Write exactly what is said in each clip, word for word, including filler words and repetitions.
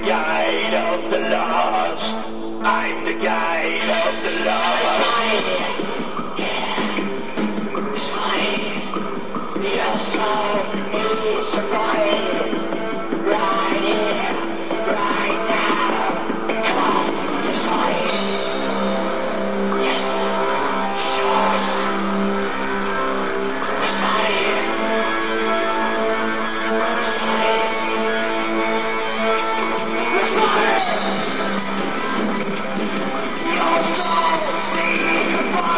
guide of the lost. I'm the guide of the lost. It's funny. Your soul is a body. Right here, right now. Come on, it's funny. Yes, sure. It's funny. It's funny. Your soul is a body.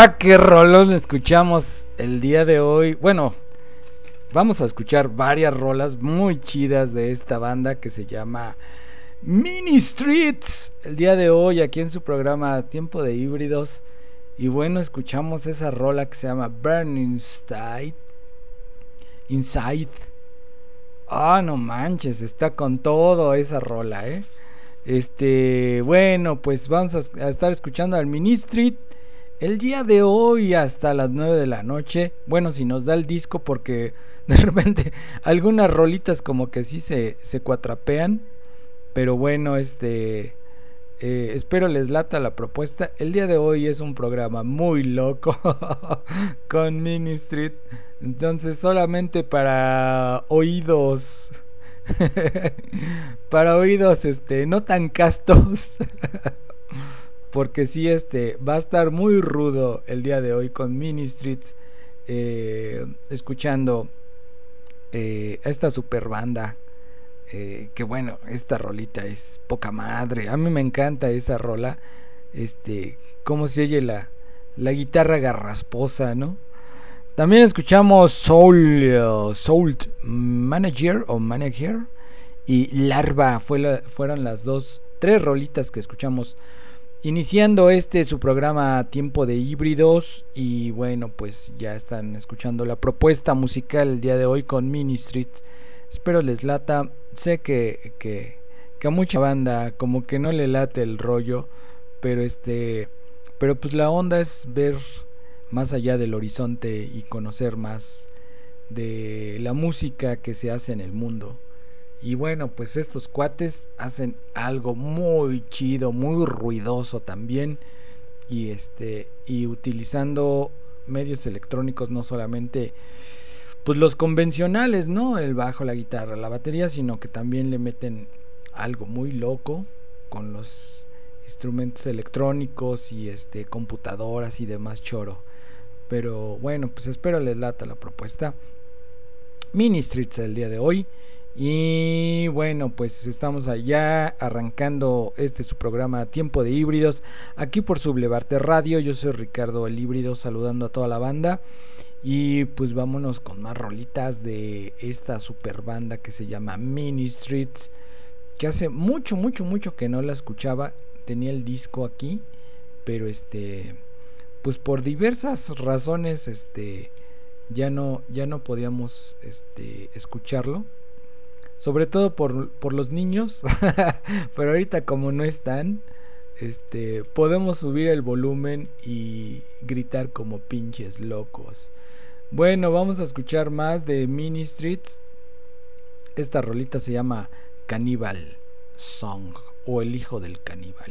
Ah, qué rolón escuchamos el día de hoy. Bueno, vamos a escuchar varias rolas muy chidas de esta banda que se llama Ministries. El día de hoy aquí en su programa Tiempo de Híbridos. Y bueno, escuchamos esa rola que se llama Burning Inside. Inside. Ah, no manches, está con todo esa rola, eh. Este, bueno, pues vamos a, a estar escuchando al Ministry el día de hoy hasta las nueve de la noche. Bueno, si nos da el disco, porque de repente algunas rolitas como que sí se, se cuatrapean. Pero bueno, este eh, espero les lata la propuesta. El día de hoy es un programa muy loco con Ministry. Entonces solamente para oídos para oídos este no tan castos. Porque sí, este va a estar muy rudo el día de hoy con Ministries, eh, escuchando eh, esta super banda. Eh, que bueno, esta rolita es poca madre. A mí me encanta esa rola. Este, cómo se oye la, la guitarra garrasposa, ¿no? También escuchamos Soul, uh, Soul Manager o Manager y Larva. Fue la, fueron las dos, tres rolitas que escuchamos iniciando este su programa Tiempo de Híbridos. Y bueno, pues ya están escuchando la propuesta musical el día de hoy con Ministry. Espero les lata. Sé que, que, que a mucha banda como que no le late el rollo, pero este, pero pues la onda es ver más allá del horizonte y conocer más de la música que se hace en el mundo. Y bueno, pues estos cuates hacen algo muy chido, muy ruidoso también. Y este, y utilizando medios electrónicos, no solamente pues los convencionales, ¿no? El bajo, la guitarra, la batería, sino que también le meten algo muy loco con los instrumentos electrónicos y este computadoras y demás choro. Pero bueno, pues espero les lata la propuesta. Ministries el día de hoy. Y bueno, pues estamos allá arrancando este su programa Tiempo de Híbridos aquí por Sublevarte Radio. Yo soy Ricardo el Híbrido, saludando a toda la banda. Y pues vámonos con más rolitas de esta super banda que se llama Ministries, que hace mucho, mucho, mucho que no la escuchaba. Tenía el disco aquí, pero este, pues por diversas razones, este, ya no, ya no podíamos, este, escucharlo. Sobre todo por, por los niños. Pero ahorita como no están, este, podemos subir el volumen y gritar como pinches locos. Bueno, vamos a escuchar más de Ministries. Esta rolita se llama Cannibal Song o El Hijo del Caníbal.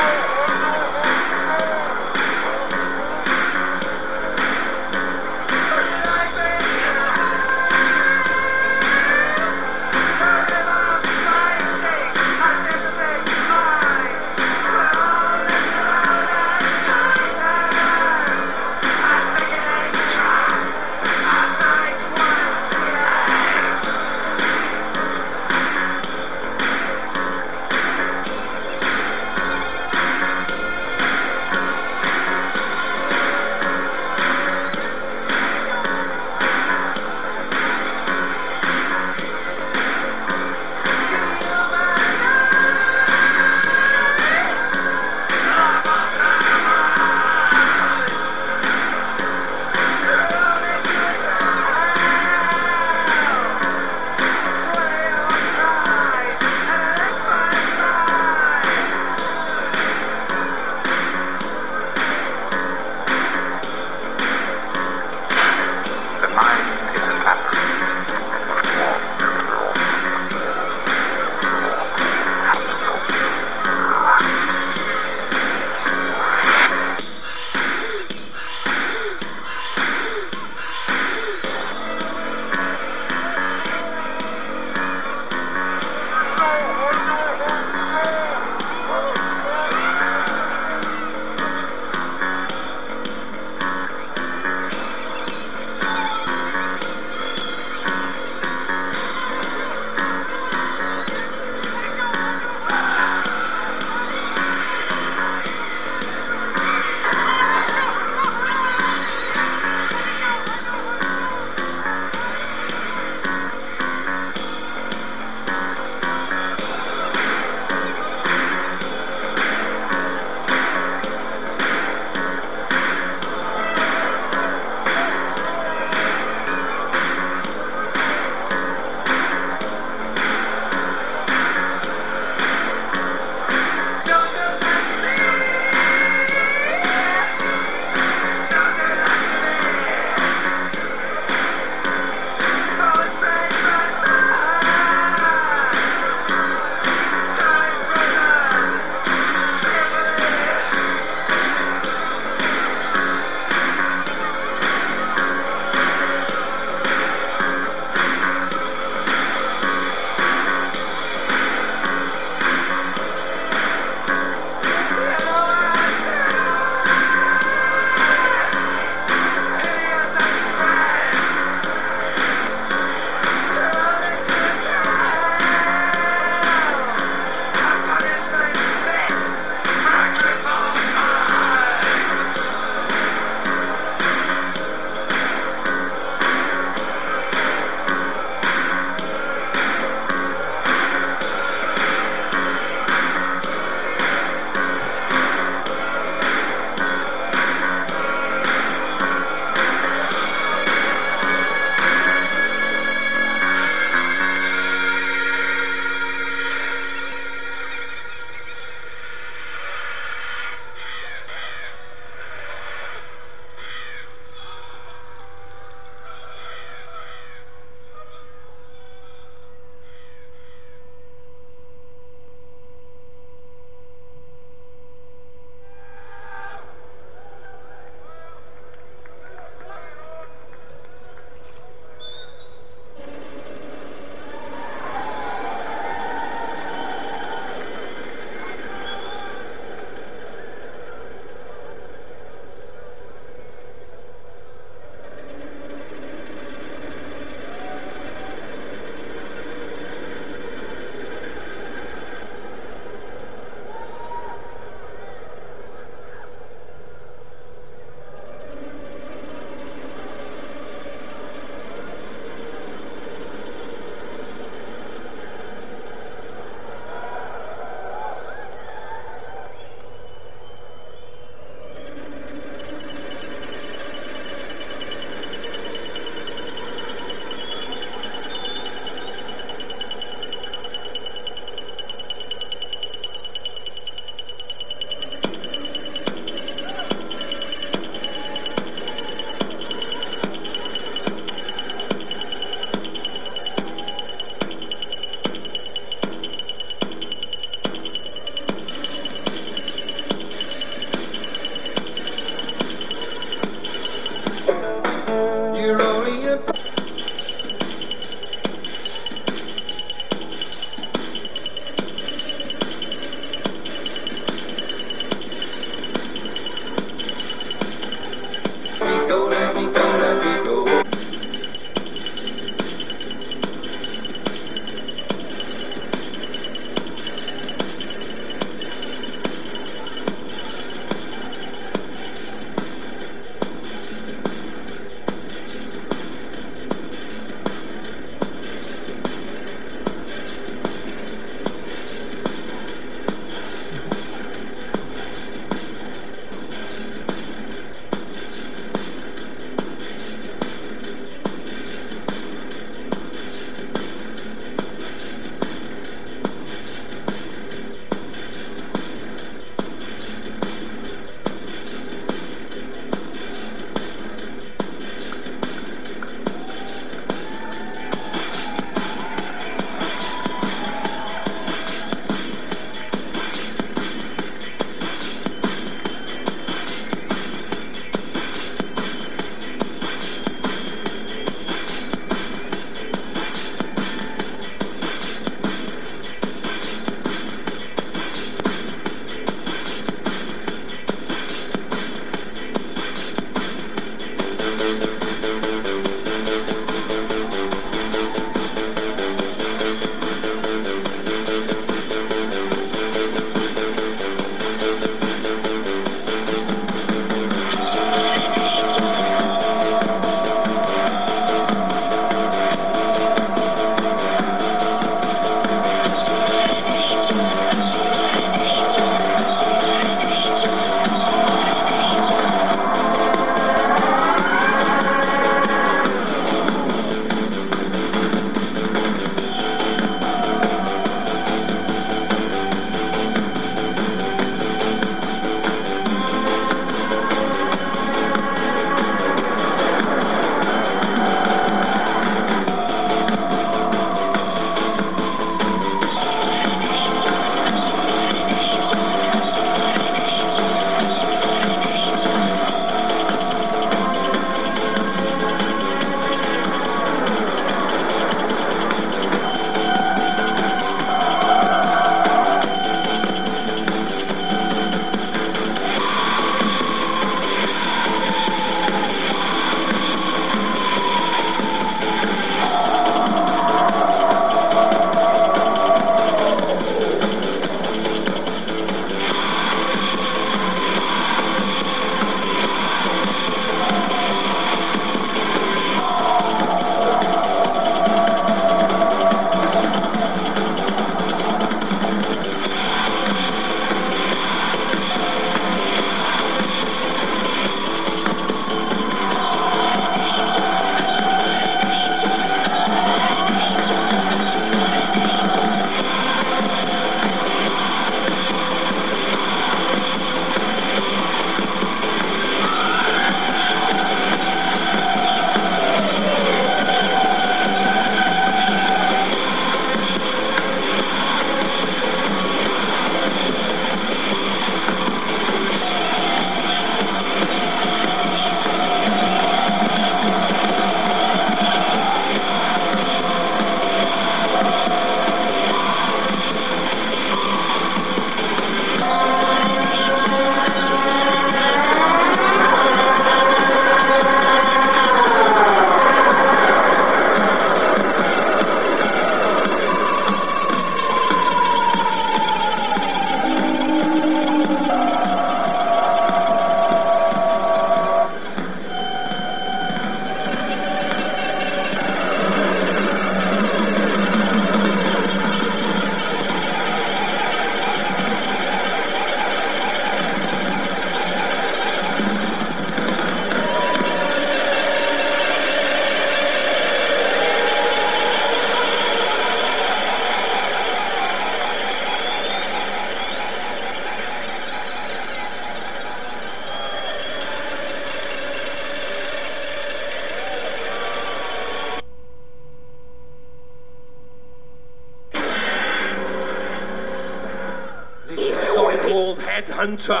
Headhunter.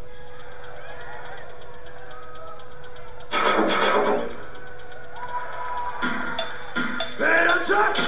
Headhunter.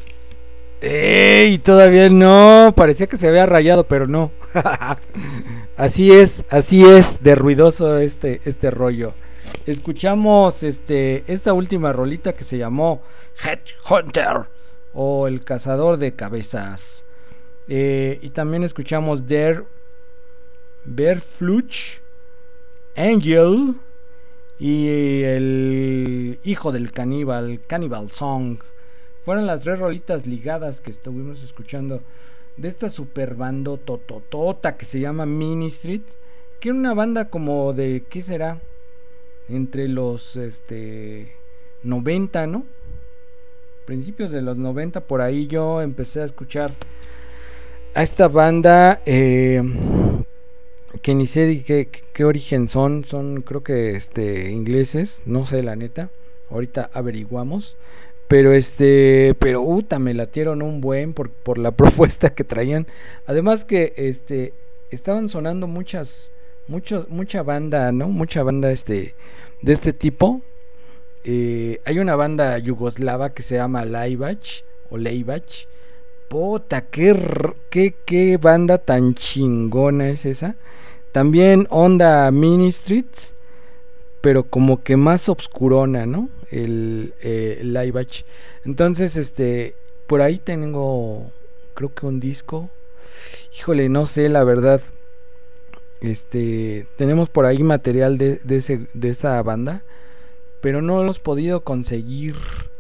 ¡Ey! Todavía no. Parecía que se había rayado, pero no. Así es, así es de ruidoso este, este rollo. Escuchamos este, esta última rolita que se llamó Headhunter o El Cazador de Cabezas. Eh, y también escuchamos Der Berfluch Angel y El Hijo del Caníbal, Cannibal Song. Fueron las tres rolitas ligadas que estuvimos escuchando de esta super banda tototota que se llama Ministry, que era una banda como de, ¿qué será? Entre los este noventa, ¿no? Principios de los noventa, por ahí yo empecé a escuchar a esta banda, eh, que ni sé qué, qué origen son, son creo que este ingleses, no sé la neta, ahorita averiguamos. Pero este, pero uta, me latieron un buen por, por la propuesta que traían. Además que este estaban sonando muchas, muchos, mucha banda, ¿no? Mucha banda este de este tipo. Eh, hay una banda yugoslava que se llama Laibach o Leibach. Puta, qué, qué, qué banda tan chingona es esa. También onda Ministries, pero como que más obscurona, ¿no? El, eh, el Laibach. Entonces, este, por ahí tengo, creo que un disco. Híjole, no sé, la verdad. Este, tenemos por ahí material de, de, ese, de esa banda, pero no lo hemos podido conseguir,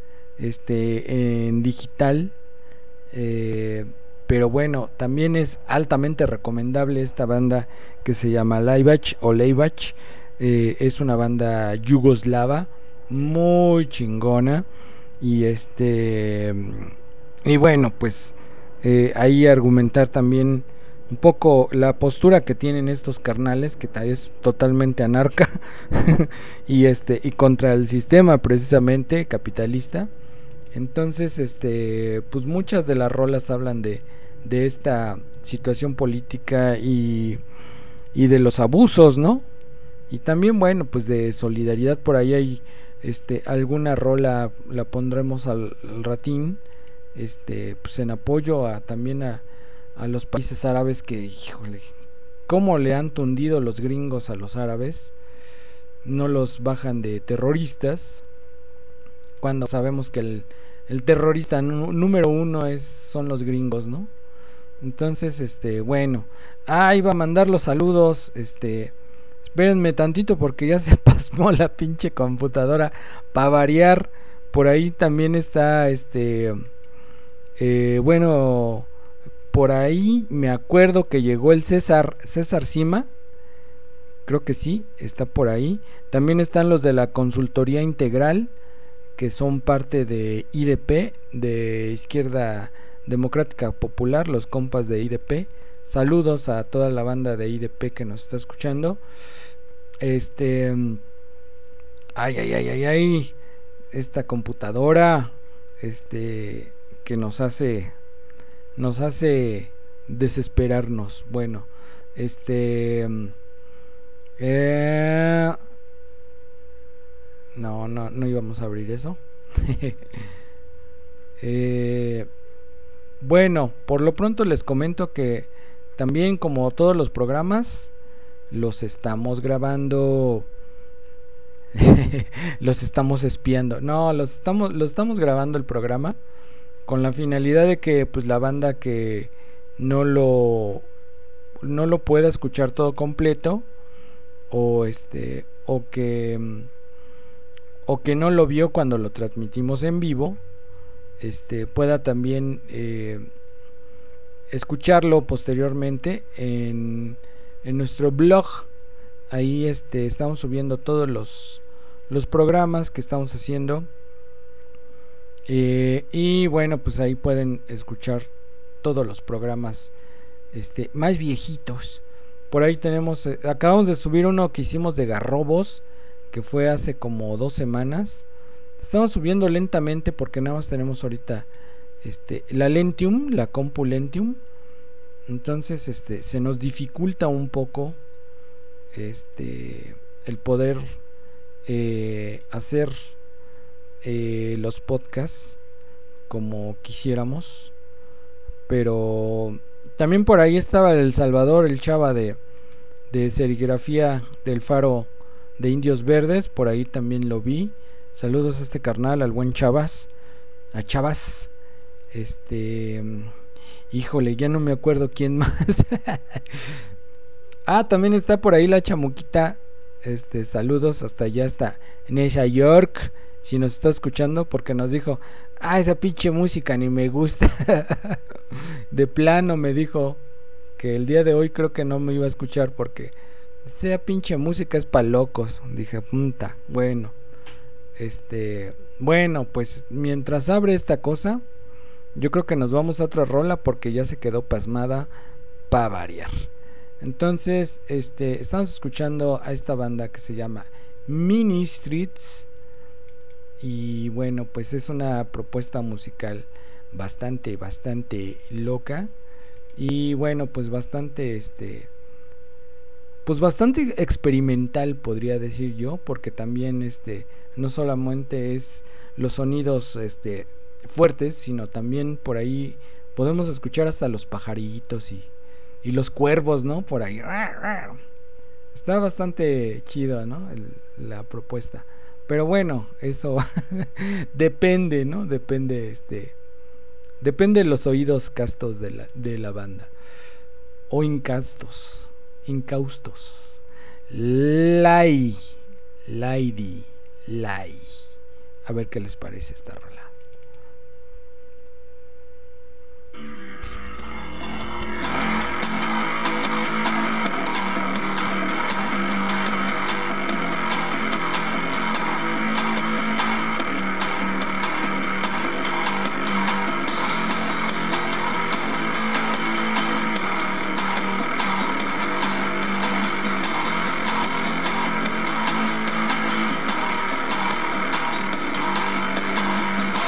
este, en digital. Eh, pero bueno, también es altamente recomendable esta banda que se llama Laibach o Leibach. Eh, es una banda yugoslava muy chingona y este y bueno, pues eh, ahí argumentar también un poco la postura que tienen estos carnales, que es totalmente anarca y este y contra el sistema precisamente capitalista. Entonces, este pues muchas de las rolas hablan de de esta situación política y y de los abusos, ¿no? Y también, bueno, pues de solidaridad. Por ahí hay este alguna rola, la pondremos al, al ratín, este pues en apoyo a también a, a los países árabes, que híjole, cómo le han tundido los gringos a los árabes. No los bajan de terroristas, cuando sabemos que el, el terrorista número uno es son los gringos, ¿no? Entonces, este bueno, ah, iba a mandar los saludos, este espérenme tantito porque ya se pasmó la pinche computadora para variar. Por ahí también está este eh, bueno, por ahí me acuerdo que llegó el César César Cima, creo que sí, está por ahí. También están los de la consultoría integral, que son parte de I D P, de Izquierda Democrática Popular, los compas de I D P. Saludos a toda la banda de I D P que nos está escuchando. Este, ay, ay, ay, ay, ay, esta computadora, este, que nos hace, nos hace desesperarnos. Bueno, este, eh, no, no, no íbamos a abrir eso. eh, bueno, por lo pronto les comento que también, como todos los programas, los estamos grabando. Los estamos espiando. No, los estamos, los estamos grabando el programa con la finalidad de que pues la banda que no lo no lo pueda escuchar todo completo, o este o que o que no lo vio cuando lo transmitimos en vivo, este pueda también eh, escucharlo posteriormente en, en nuestro blog. Ahí este estamos subiendo todos los los programas que estamos haciendo, eh, y bueno, pues ahí pueden escuchar todos los programas este más viejitos. Por ahí tenemos, eh, acabamos de subir uno que hicimos de Garrobos, que fue hace como dos semanas. Estamos subiendo lentamente porque nada más tenemos ahorita este la Lentium, la compu Lentium. Entonces este se nos dificulta un poco este el poder eh, hacer eh, los podcasts como quisiéramos. Pero también por ahí estaba el Salvador, el chava de de serigrafía del Faro de Indios Verdes, por ahí también lo vi. Saludos a este carnal, al buen Chavas, a Chavas. Este, híjole, ya no me acuerdo quién más. Ah, también está por ahí la Chamuquita. Este, saludos hasta allá, hasta Nueva York, si nos está escuchando, porque nos dijo, ah, esa pinche música ni me gusta. De plano me dijo que el día de hoy creo que no me iba a escuchar porque esa pinche música es pa' locos. Dije, punta, bueno. Este, bueno, pues mientras abre esta cosa, yo creo que nos vamos a otra rola porque ya se quedó pasmada pa' variar. Entonces, este, estamos escuchando a esta banda que se llama Ministries. Y bueno, pues es una propuesta musical bastante, bastante loca. Y bueno, pues bastante, este, pues bastante experimental, podría decir yo, porque también, este, no solamente es los sonidos, este, fuertes, sino también por ahí podemos escuchar hasta los pajaritos y, y los cuervos, ¿no? Por ahí. Está bastante chido, ¿no? El, la propuesta. Pero bueno, eso depende, ¿no? Depende, este, depende de los oídos castos de la, de la banda. O incastos, incaustos. Lai, Lady, Lai. A ver qué les parece esta rola. Thank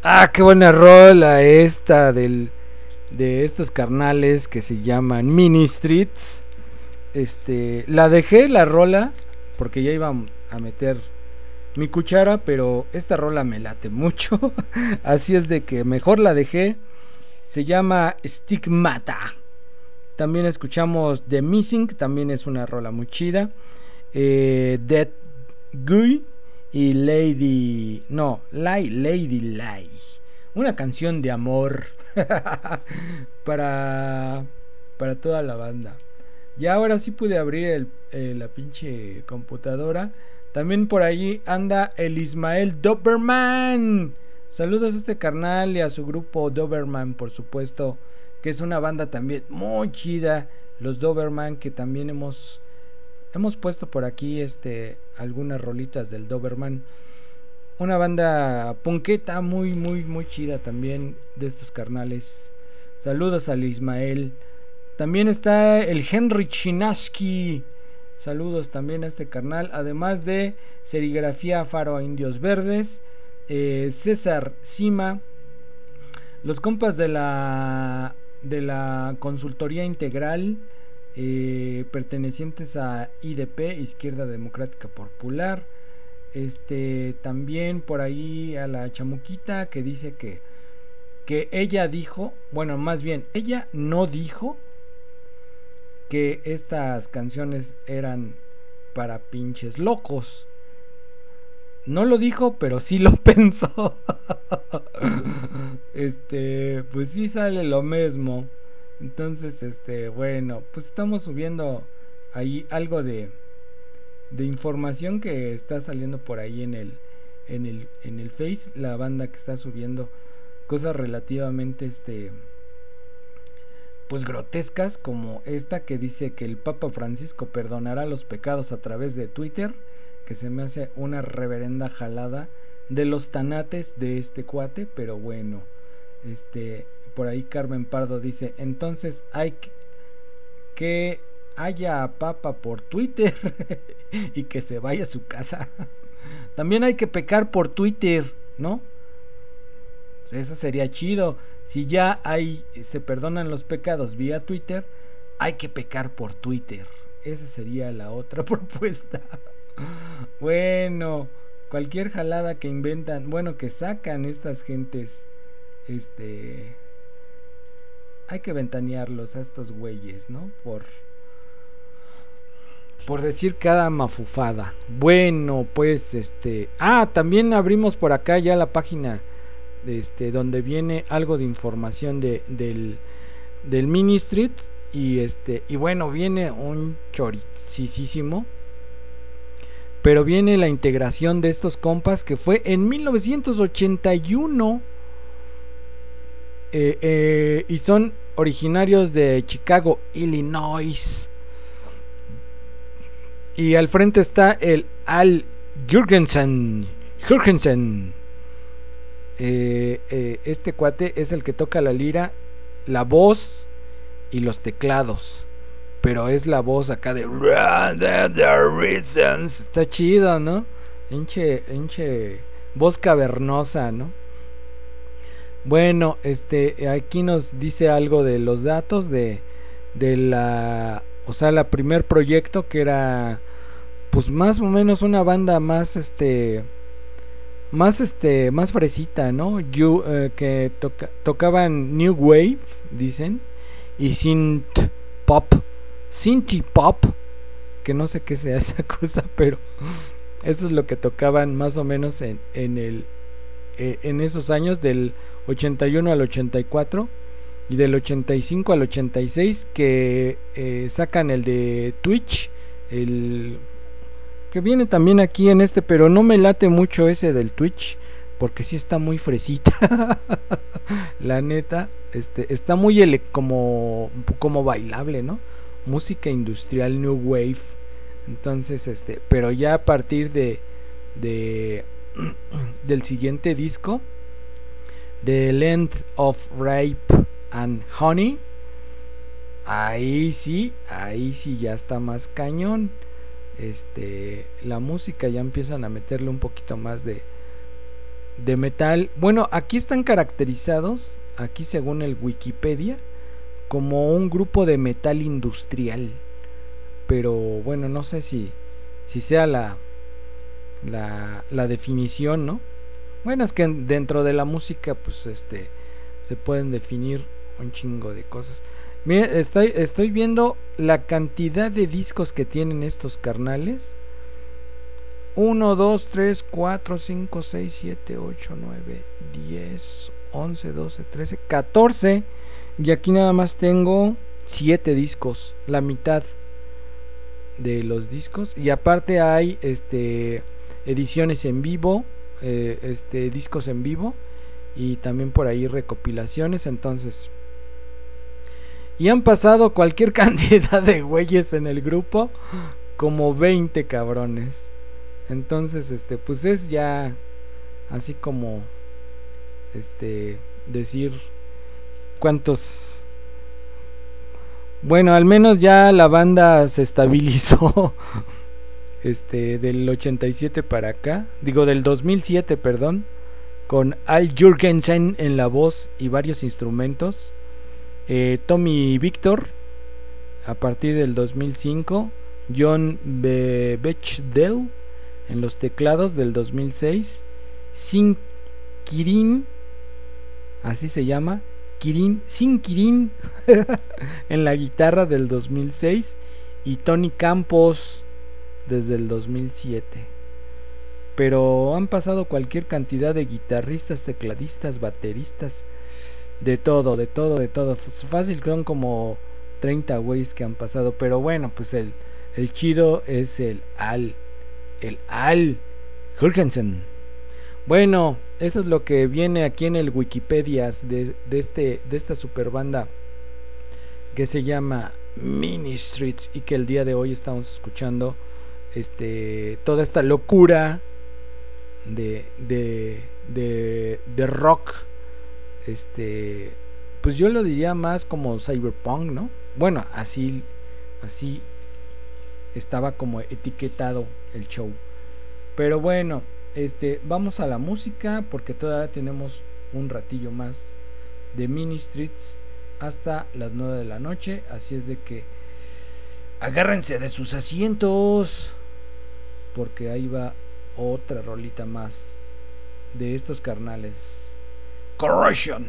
Ah, qué buena rola esta del de estos carnales que se llaman Ministries. Este, la dejé la rola porque ya iba a meter mi cuchara, pero esta rola me late mucho. Así es de que mejor la dejé. Se llama Stigmata. También escuchamos The Missing, también es una rola muy chida. Eh, Dead Guy y Lady, no, Lie, Lady Lie. Una canción de amor para para toda la banda. Y ahora sí pude abrir el, eh, la pinche computadora. También por allí anda el Ismael Doberman. Saludos a este carnal y a su grupo Doberman, por supuesto, que es una banda también muy chida. Los Doberman, que también hemos hemos puesto por aquí este algunas rolitas del Doberman. Una banda punketa muy muy muy chida también de estos carnales. Saludos al Ismael. También está el Henry Chinaski. Saludos también a este carnal. Además de Serigrafía Faro a Indios Verdes. Eh, César Cima. Los compas de la de la consultoría integral. Eh, pertenecientes a I D P, Izquierda Democrática Popular. Este, también por ahí a la chamuquita que dice que que ella dijo, bueno, más bien, ella no dijo que estas canciones eran para pinches locos. No lo dijo, pero sí lo pensó. Este, pues sí sale lo mismo. Entonces, este, bueno, pues estamos subiendo ahí algo de de información que está saliendo por ahí en el en el en el Face, la banda que está subiendo cosas relativamente este pues grotescas, como esta que dice que el Papa Francisco perdonará los pecados a través de Twitter, que se me hace una reverenda jalada de los tanates de este cuate, pero bueno, este por ahí Carmen Pardo dice, entonces hay que, que haya a Papa por Twitter y que se vaya a su casa. También hay que pecar por Twitter, ¿no? Eso sería chido. Si ya hay, se perdonan los pecados vía Twitter, hay que pecar por Twitter. Esa sería la otra propuesta. Bueno, cualquier jalada que inventan, bueno, que sacan estas gentes, este, hay que ventanearlos a estos güeyes, ¿no? Por por decir cada mafufada. Bueno, pues este, ah, también abrimos por acá ya la página este donde viene algo de información de del del Ministry y este y bueno, viene un choricísimo, pero viene la integración de estos compas que fue en mil novecientos ochenta y uno eh, eh, y son originarios de Chicago, Illinois. Y al frente está el Al Jurgensen. Jurgensen. Eh, eh, este cuate es el que toca la lira, la voz y los teclados. Pero es la voz acá de está chido, ¿no? Hinche, hinche voz cavernosa, ¿no? Bueno, este aquí nos dice algo de los datos de, de la, o sea, la primer proyecto que era pues más o menos una banda más este más este más fresita, ¿no? You, eh, que toca, tocaban New Wave, dicen, y synth pop, synth pop, que no sé qué sea esa cosa, pero eso es lo que tocaban más o menos en, en el eh, en esos años del ochenta y uno al ochenta y cuatro y del ochenta y cinco al ochenta y seis que eh, sacan el de Twitch, el que viene también aquí en este, pero no me late mucho ese del Twitch porque sí está muy fresita. La neta, este está muy ele como como bailable, ¿no? Música industrial New Wave. Entonces, este, pero ya a partir de de del siguiente disco, The Land of Rape and Honey, ahí sí, ahí sí ya está más cañón. Este, la música ya empiezan a meterle un poquito más de de metal. Bueno, aquí están caracterizados, aquí según el Wikipedia, como un grupo de metal industrial. Pero bueno, no sé si, si sea la, la, la definición, ¿no? Bueno, es que dentro de la música, pues este, se pueden definir un chingo de cosas. Mire, estoy, estoy viendo la cantidad de discos que tienen estos carnales. uno, dos, tres, cuatro, cinco, seis, siete, ocho, nueve, diez, once, doce, trece, catorce. Y aquí nada más tengo siete discos, la mitad de los discos. Y aparte hay este ediciones en vivo, eh, este discos en vivo, y también por ahí recopilaciones. Entonces, y han pasado cualquier cantidad de güeyes en el grupo, como veinte cabrones. Entonces, este, pues es ya así como este decir cuántos. Bueno, al menos ya la banda se estabilizó este del ochenta y siete para acá, digo del dos mil siete, perdón, con Al Jurgensen en la voz y varios instrumentos. Eh, Tommy Victor a partir del dos mil cinco, John Be- Bechdel en los teclados del dos mil seis, Sin Kirin, así se llama, Kirin, Sin Kirin en la guitarra del dos mil seis, y Tony Campos desde el dos mil siete. Pero han pasado cualquier cantidad de guitarristas, tecladistas, bateristas, de todo, de todo, de todo. Fácil, son como treinta güeyes que han pasado. Pero bueno, pues el, el chido es el Al. El Al Jurgensen. Bueno, eso es lo que viene aquí en el Wikipedia de, de, este, de esta super banda que se llama Ministries, y que el día de hoy estamos escuchando este, toda esta locura de, de, de, de rock. Este, pues yo lo diría más como cyberpunk, ¿no? Bueno, así, así estaba como etiquetado el show. Pero bueno, este, vamos a la música porque todavía tenemos un ratillo más de Ministries hasta las nueve de la noche. Así es de que agárrense de sus asientos porque ahí va otra rolita más de estos carnales. Corrosion.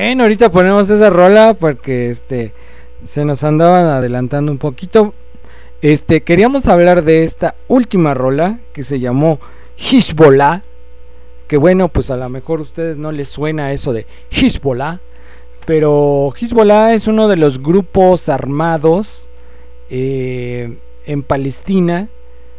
Bueno, ahorita ponemos esa rola porque este se nos andaban adelantando un poquito. Este, queríamos hablar de esta última rola que se llamó Hezbollah, que bueno, pues a lo mejor a ustedes no les suena eso de Hezbollah, pero Hezbollah es uno de los grupos armados eh, en Palestina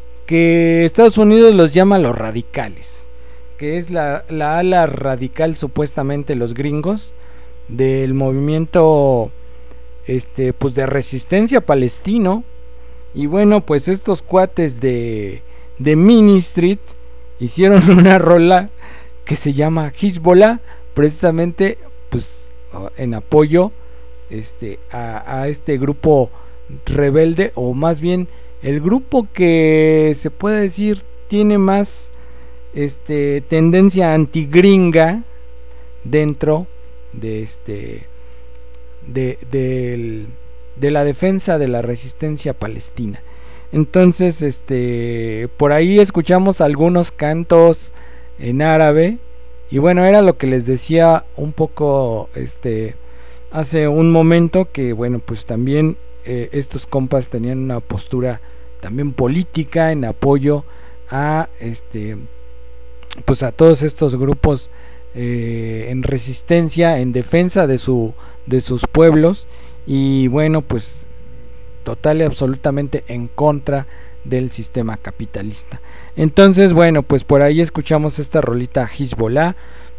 que Estados Unidos los llama los radicales, que es la, la ala radical, supuestamente los gringos, del movimiento este pues de resistencia palestino. Y bueno, pues estos cuates de de Ministry hicieron una rola que se llama Hezbollah, precisamente pues en apoyo este a, a este grupo rebelde, o más bien el grupo que se puede decir tiene más este tendencia antigringa dentro de este de, de, de la defensa de la resistencia palestina. Entonces este por ahí escuchamos algunos cantos en árabe, y bueno, era lo que les decía un poco este hace un momento, que bueno, pues también eh, estos compas tenían una postura también política en apoyo a este pues a todos estos grupos eh, en resistencia, en defensa de su de sus pueblos, y bueno, pues total y absolutamente en contra del sistema capitalista. Entonces bueno, pues por ahí escuchamos esta rolita Hezbollah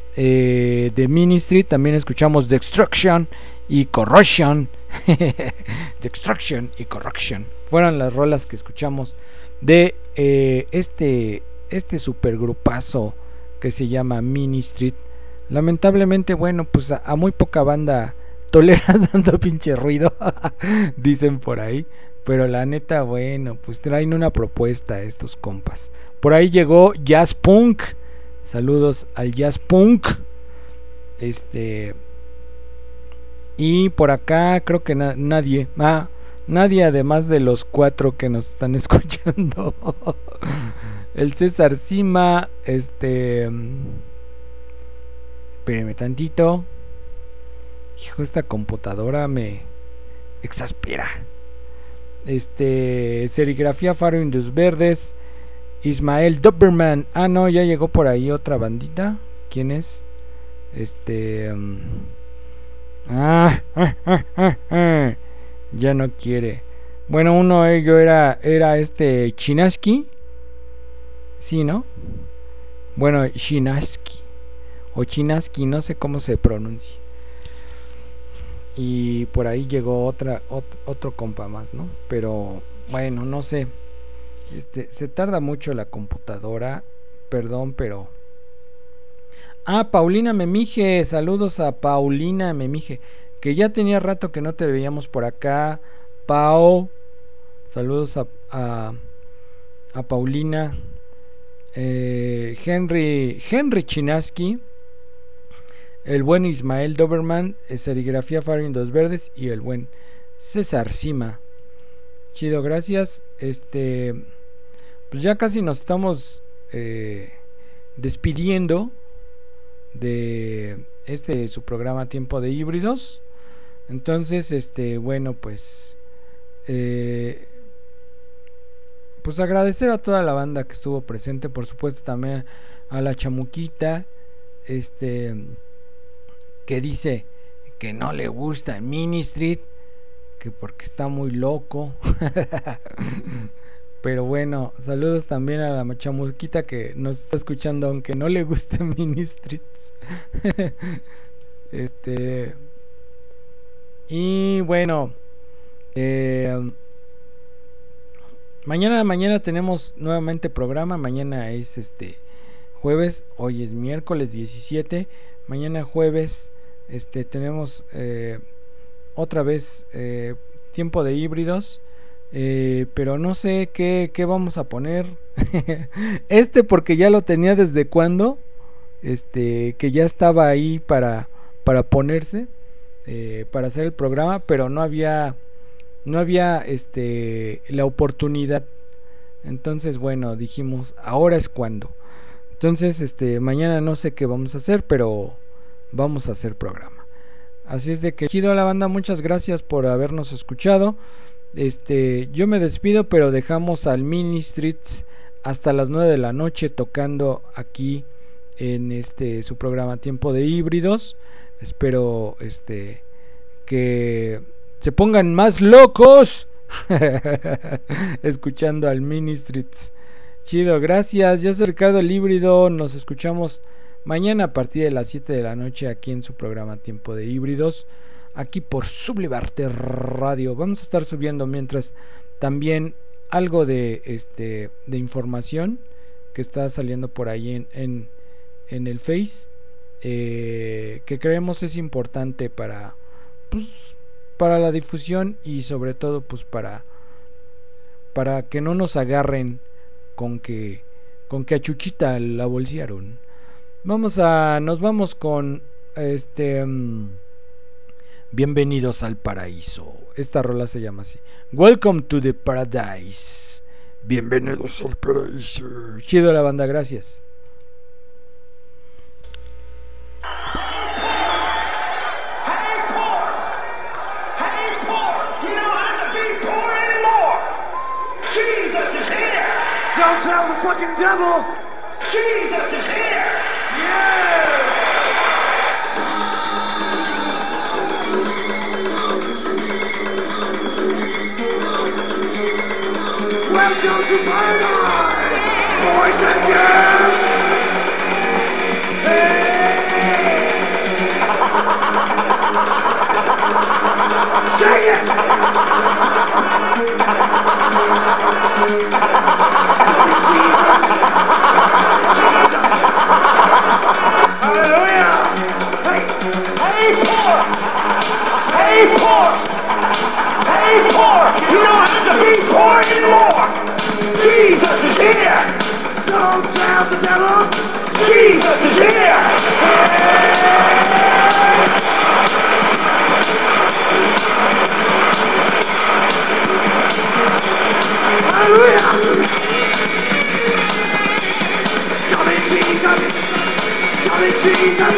eh, de Ministry. También escuchamos Destruction y Corruption. Destruction y Corruption fueron las rolas que escuchamos de eh, este este supergrupazo que se llama Ministry. Lamentablemente, bueno, pues a, a muy poca banda tolera tanto pinche ruido, dicen por ahí, pero la neta, bueno, pues traen una propuesta estos compas. Por ahí llegó Jazz Punk, saludos al Jazz Punk, este, y por acá creo que na- nadie, ah, nadie además de los cuatro que nos están escuchando. El César Cima, este, espérame tantito. Hijo, esta computadora me exaspera. Este, serigrafía Faro Indus Verdes, Ismael Doberman. Ah, no, ya llegó por ahí otra bandita. ¿Quién es? Este, um, ah, ah, ah, ah, ah, ya no quiere. Bueno, uno de ellos era era este Chinaski. Sí, ¿no? Bueno, Chinaski o Chinaski, no sé cómo se pronuncia. Y por ahí llegó otra ot, otro compa más, ¿no? Pero bueno, no sé. Este, se tarda mucho la computadora, perdón, pero ah, Paulina Memije, saludos a Paulina Memije, que ya tenía rato que no te veíamos por acá. Pau, saludos a a, a Paulina. eh, Henry Henry Chinaski, el buen Ismael Doberman, serigrafía Faro Indus Verdes, y el buen César Cima. Chido, gracias. Este, pues ya casi nos estamos eh, despidiendo de este su programa Tiempo de Híbridos. Entonces, este, bueno, pues eh, pues agradecer a toda la banda que estuvo presente, por supuesto también a la Chamuquita, este, que dice que no le gusta Ministry, que porque está muy loco. Pero bueno, saludos también a la Chamuquita que nos está escuchando aunque no le guste Ministry. Este, y bueno, eh, mañana mañana tenemos nuevamente programa. Mañana es este jueves, hoy es miércoles diecisiete. Mañana jueves este tenemos eh, otra vez eh, tiempo de híbridos, eh, pero no sé qué, qué vamos a poner. Este porque ya lo tenía desde cuando, este que ya estaba ahí para para ponerse, eh, para hacer el programa, pero no había no había este la oportunidad. Entonces bueno, dijimos ahora es cuando. Entonces este mañana no sé qué vamos a hacer, pero vamos a hacer programa. Así es de que chido a la banda, muchas gracias por habernos escuchado. Este, yo me despido, pero dejamos al Ministries hasta las nueve de la noche tocando aquí en este su programa Tiempo de Híbridos. Espero este que se pongan más locos escuchando al Ministries. Chido, gracias. Yo soy Ricardo el Híbrido. Nos escuchamos mañana a partir de las siete de la noche aquí en su programa Tiempo de Híbridos, aquí por Sublivarte Radio. Vamos a estar subiendo mientras también algo de este de información que está saliendo por ahí en, en, en el Face, eh, que creemos es importante para pues, para la difusión y sobre todo pues para para que no nos agarren con que con que a Chuchita la bolsearon. Vamos a nos vamos con este um, Bienvenidos al Paraíso. Esta rola se llama así. Welcome to the Paradise. Bienvenidos al Paraíso. Chido la banda, gracias. Don't tell the fucking devil! Jesus is here! Yeah! Welcome to paradise, boys and girls! Hey! Sing it! Jesus! Jesus! Hallelujah! Hey! Hey, poor! Hey, poor! Hey, poor! You don't have to be poor anymore! Jesus is here! Don't tell the devil! Jesus is here! Hallelujah! Come in, Jesus! Come in, Jesus!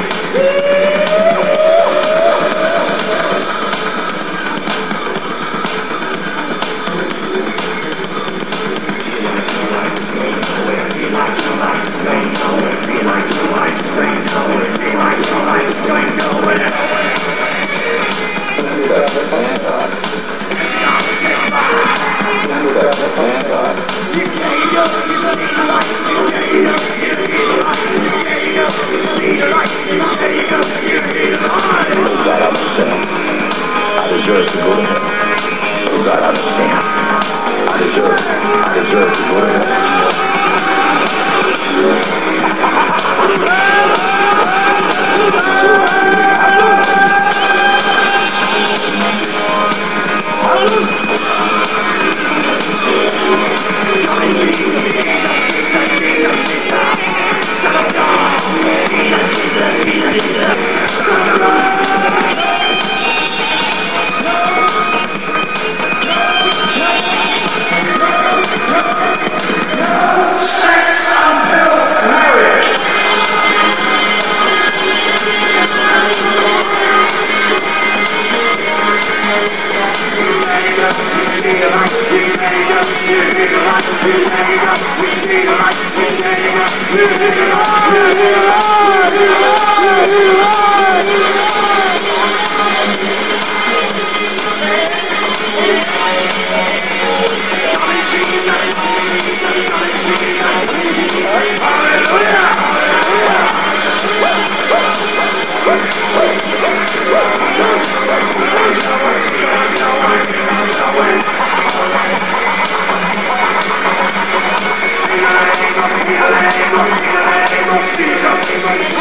I deserve to go to heaven. Oh God, I'm a sinner. I deserve, I deserve to go to heaven. Jesus!